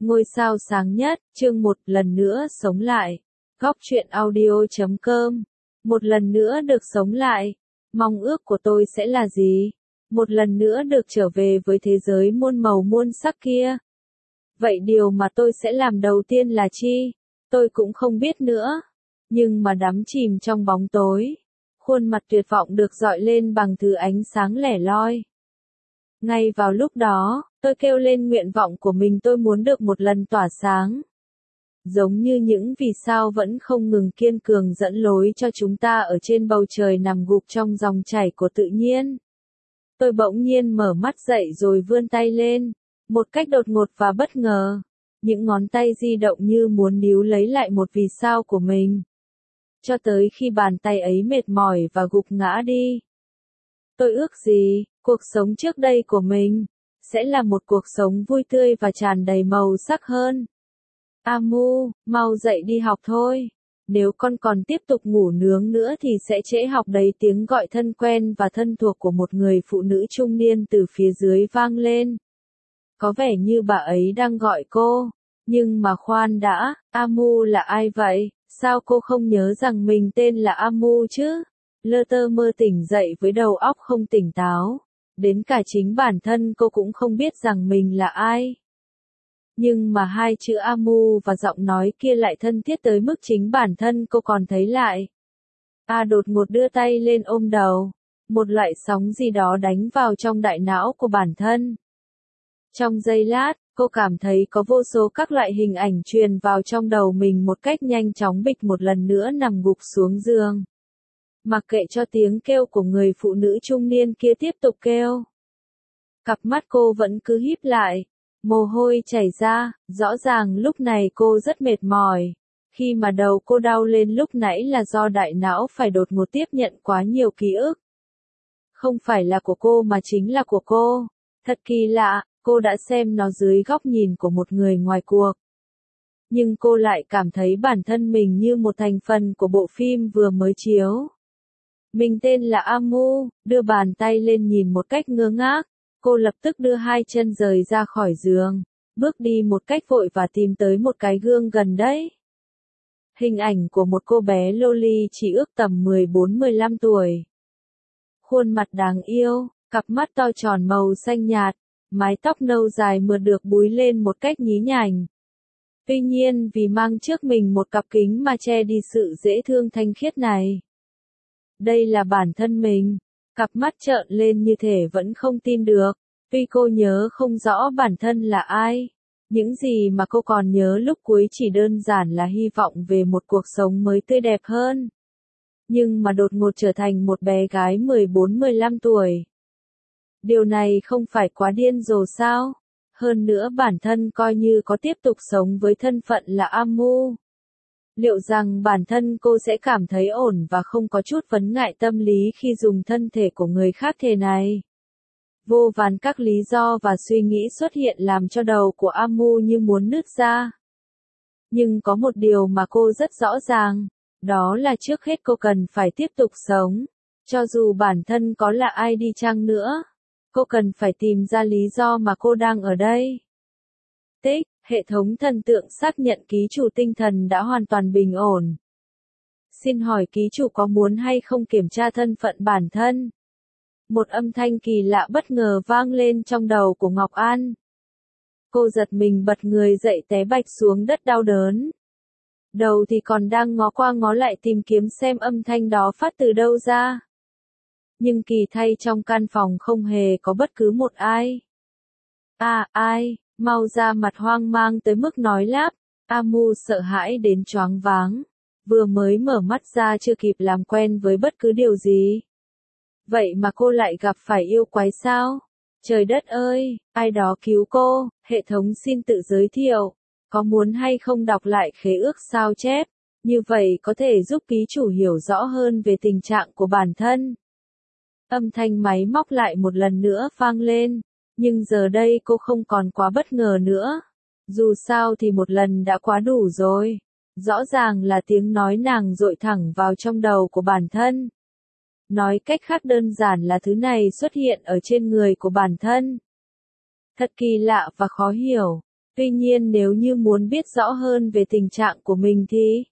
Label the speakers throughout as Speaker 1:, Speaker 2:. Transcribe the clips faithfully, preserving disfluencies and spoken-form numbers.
Speaker 1: Ngôi sao sáng nhất, chương một lần nữa sống lại. Góc truyện audio chấm com. Một lần nữa được sống lại. Mong ước của tôi sẽ là gì? Một lần nữa được trở về với thế giới muôn màu muôn sắc kia. Vậy điều mà tôi sẽ làm đầu tiên là chi? Tôi cũng không biết nữa. Nhưng mà đắm chìm trong bóng tối. Khuôn mặt tuyệt vọng được dọi lên bằng thứ ánh sáng lẻ loi. Ngay vào lúc đó, tôi kêu lên nguyện vọng của mình, tôi muốn được một lần tỏa sáng. Giống như những vì sao vẫn không ngừng kiên cường dẫn lối cho chúng ta ở trên bầu trời nằm gục trong dòng chảy của tự nhiên. Tôi bỗng nhiên mở mắt dậy rồi vươn tay lên, một cách đột ngột và bất ngờ. Những ngón tay di động như muốn níu lấy lại một vì sao của mình. Cho tới khi bàn tay ấy mệt mỏi và gục ngã đi. Tôi ước gì, cuộc sống trước đây của mình, sẽ là một cuộc sống vui tươi và tràn đầy màu sắc hơn. Amu, mau dậy đi học thôi. Nếu con còn tiếp tục ngủ nướng nữa thì sẽ trễ học đấy. Tiếng gọi thân quen và thân thuộc của một người phụ nữ trung niên từ phía dưới vang lên. Có vẻ như bà ấy đang gọi cô. Nhưng mà khoan đã, Amu là ai vậy? Sao cô không nhớ rằng mình tên là Amu chứ? Lơ tơ mơ tỉnh dậy với đầu óc không tỉnh táo. Đến cả chính bản thân cô cũng không biết rằng mình là ai. Nhưng mà hai chữ Amu và giọng nói kia lại thân thiết tới mức chính bản thân cô còn thấy lại. A đột ngột đưa tay lên ôm đầu. Một loại sóng gì đó đánh vào trong đại não của bản thân. Trong giây lát, cô cảm thấy có vô số các loại hình ảnh truyền vào trong đầu mình một cách nhanh chóng, bịch một lần nữa nằm gục xuống giường. Mặc kệ cho tiếng kêu của người phụ nữ trung niên kia tiếp tục kêu. Cặp mắt cô vẫn cứ híp lại. Mồ hôi chảy ra, rõ ràng lúc này cô rất mệt mỏi. Khi mà đầu cô đau lên lúc nãy là do đại não phải đột ngột tiếp nhận quá nhiều ký ức. Không phải là của cô mà chính là của cô. Thật kỳ lạ, cô đã xem nó dưới góc nhìn của một người ngoài cuộc. Nhưng cô lại cảm thấy bản thân mình như một thành phần của bộ phim vừa mới chiếu. Mình tên là Amu, đưa bàn tay lên nhìn một cách ngơ ngác. Cô lập tức đưa hai chân rời ra khỏi giường, bước đi một cách vội và tìm tới một cái gương gần đấy. Hình ảnh của một cô bé loli chỉ ước tầm mười bốn mười lăm tuổi. Khuôn mặt đáng yêu, cặp mắt to tròn màu xanh nhạt, mái tóc nâu dài mượt được búi lên một cách nhí nhảnh. Tuy nhiên vì mang trước mình một cặp kính mà che đi sự dễ thương thanh khiết này. Đây là bản thân mình. Cặp mắt trợn lên như thể vẫn không tin được. Tuy cô nhớ không rõ bản thân là ai. Những gì mà cô còn nhớ lúc cuối chỉ đơn giản là hy vọng về một cuộc sống mới tươi đẹp hơn. Nhưng mà đột ngột trở thành một bé gái mười bốn mười lăm tuổi. Điều này không phải quá điên rồ sao? Hơn nữa bản thân coi như có tiếp tục sống với thân phận là Amu. Liệu rằng bản thân cô sẽ cảm thấy ổn và không có chút vấn ngại tâm lý khi dùng thân thể của người khác thế này? Vô vàn các lý do và suy nghĩ xuất hiện làm cho đầu của Amu như muốn nứt ra. Nhưng có một điều mà cô rất rõ ràng, đó là trước hết cô cần phải tiếp tục sống. Cho dù bản thân có là ai đi chăng nữa, cô cần phải tìm ra lý do mà cô đang ở đây. Tích. Hệ thống thần tượng xác nhận ký chủ tinh thần đã hoàn toàn bình ổn. Xin hỏi ký chủ có muốn hay không kiểm tra thân phận bản thân? Một âm thanh kỳ lạ bất ngờ vang lên trong đầu của Ngọc An. Cô giật mình bật người dậy té bạch xuống đất đau đớn. Đầu thì còn đang ngó qua ngó lại tìm kiếm xem âm thanh đó phát từ đâu ra. Nhưng kỳ thay trong căn phòng không hề có bất cứ một ai. À, ai? Mau ra, mặt hoang mang tới mức nói lắp. Amu sợ hãi đến choáng váng. Vừa mới mở mắt ra chưa kịp làm quen với bất cứ điều gì. Vậy mà cô lại gặp phải yêu quái sao? Trời đất ơi, ai đó cứu cô. Hệ thống xin tự giới thiệu. Có muốn hay không đọc lại khế ước sao chép? Như vậy có thể giúp ký chủ hiểu rõ hơn về tình trạng của bản thân. Âm thanh máy móc lại một lần nữa vang lên. Nhưng giờ đây cô không còn quá bất ngờ nữa. Dù sao thì một lần đã quá đủ rồi. Rõ ràng là tiếng nói nàng dội thẳng vào trong đầu của bản thân. Nói cách khác đơn giản là thứ này xuất hiện ở trên người của bản thân. Thật kỳ lạ và khó hiểu. Tuy nhiên nếu như muốn biết rõ hơn về tình trạng của mình thì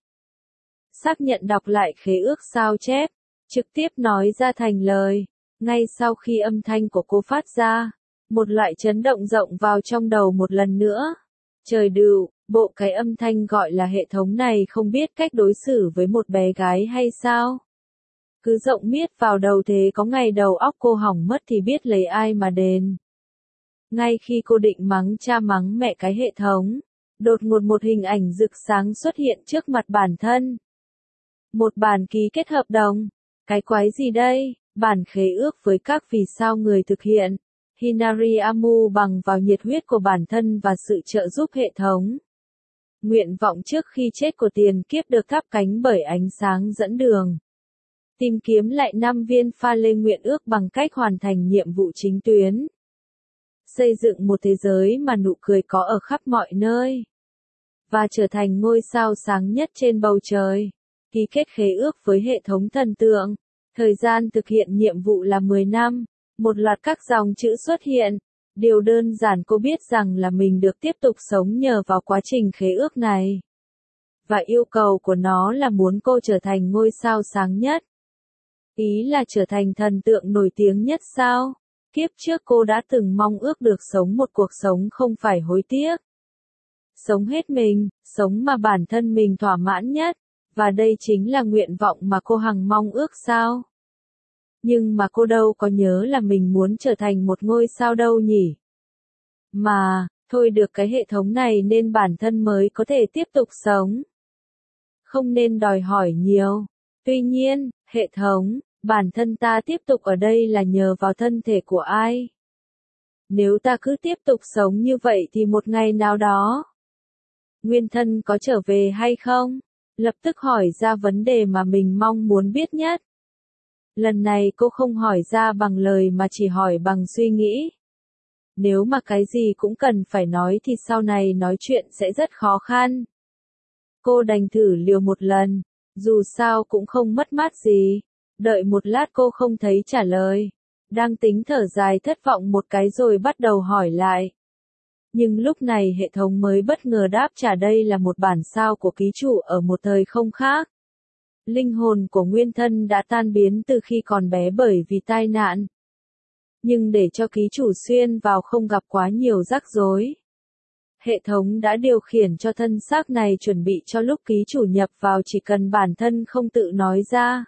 Speaker 1: xác nhận đọc lại khế ước sao chép, trực tiếp nói ra thành lời. Ngay sau khi âm thanh của cô phát ra, một loại chấn động rộng vào trong đầu một lần nữa. Trời đựu, bộ cái âm thanh gọi là hệ thống này không biết cách đối xử với một bé gái hay sao? Cứ rộng miết vào đầu thế có ngày đầu óc cô hỏng mất thì biết lấy ai mà đền. Ngay khi cô định mắng cha mắng mẹ cái hệ thống, đột ngột một hình ảnh rực sáng xuất hiện trước mặt bản thân. Một bản ký kết hợp đồng. Cái quái gì đây? Bản khế ước với các vì sao người thực hiện. Hinari Amu bằng vào nhiệt huyết của bản thân và sự trợ giúp hệ thống. Nguyện vọng trước khi chết của tiền kiếp được thắp cánh bởi ánh sáng dẫn đường. Tìm kiếm lại năm viên pha lê nguyện ước bằng cách hoàn thành nhiệm vụ chính tuyến. Xây dựng một thế giới mà nụ cười có ở khắp mọi nơi. Và trở thành ngôi sao sáng nhất trên bầu trời. Ký kết khế ước với hệ thống thần tượng. Thời gian thực hiện nhiệm vụ là mười năm. Một loạt các dòng chữ xuất hiện. Điều đơn giản cô biết rằng là mình được tiếp tục sống nhờ vào quá trình khế ước này. Và yêu cầu của nó là muốn cô trở thành ngôi sao sáng nhất. Ý là trở thành thần tượng nổi tiếng nhất sao? Kiếp trước cô đã từng mong ước được sống một cuộc sống không phải hối tiếc. Sống hết mình, sống mà bản thân mình thỏa mãn nhất. Và đây chính là nguyện vọng mà cô hằng mong ước sao? Nhưng mà cô đâu có nhớ là mình muốn trở thành một ngôi sao đâu nhỉ? Mà, thôi được cái hệ thống này nên bản thân mới có thể tiếp tục sống. Không nên đòi hỏi nhiều. Tuy nhiên, hệ thống, bản thân ta tiếp tục ở đây là nhờ vào thân thể của ai? Nếu ta cứ tiếp tục sống như vậy thì một ngày nào đó, nguyên thân có trở về hay không? Lập tức hỏi ra vấn đề mà mình mong muốn biết nhất. Lần này cô không hỏi ra bằng lời mà chỉ hỏi bằng suy nghĩ. Nếu mà cái gì cũng cần phải nói thì sau này nói chuyện sẽ rất khó khăn. Cô đành thử liều một lần, dù sao cũng không mất mát gì. Đợi một lát cô không thấy trả lời. Đang tính thở dài thất vọng một cái rồi bắt đầu hỏi lại. Nhưng lúc này hệ thống mới bất ngờ đáp trả đây là một bản sao của ký chủ ở một thời không khác. Linh hồn của nguyên thân đã tan biến từ khi còn bé bởi vì tai nạn. Nhưng để cho ký chủ xuyên vào không gặp quá nhiều rắc rối, hệ thống đã điều khiển cho thân xác này chuẩn bị cho lúc ký chủ nhập vào chỉ cần bản thân không tự nói ra.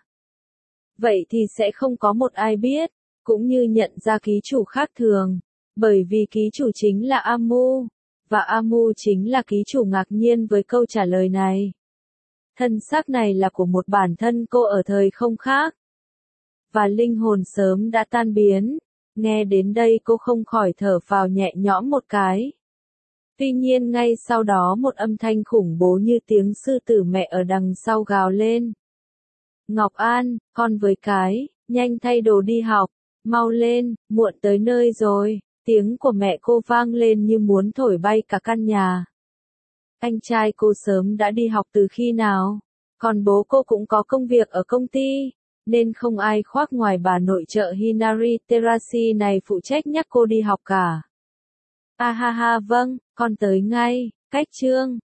Speaker 1: Vậy thì sẽ không có một ai biết, cũng như nhận ra ký chủ khác thường, bởi vì ký chủ chính là Amu, và Amu chính là ký chủ ngạc nhiên với câu trả lời này. Thân xác này là của một bản thân cô ở thời không khác, và linh hồn sớm đã tan biến. Nghe đến đây cô không khỏi thở phào nhẹ nhõm một cái. Tuy nhiên ngay sau đó một âm thanh khủng bố như tiếng sư tử mẹ ở đằng sau gào lên. Ngọc An, con với cái, nhanh thay đồ đi học, mau lên, muộn tới nơi rồi. Tiếng của mẹ cô vang lên như muốn thổi bay cả căn nhà. Anh trai cô sớm đã đi học từ khi nào, còn bố cô cũng có công việc ở công ty, nên không ai khoác ngoài bà nội trợ Hinari Terashi này phụ trách nhắc cô đi học cả. À ha ha vâng, con tới ngay, cách chương.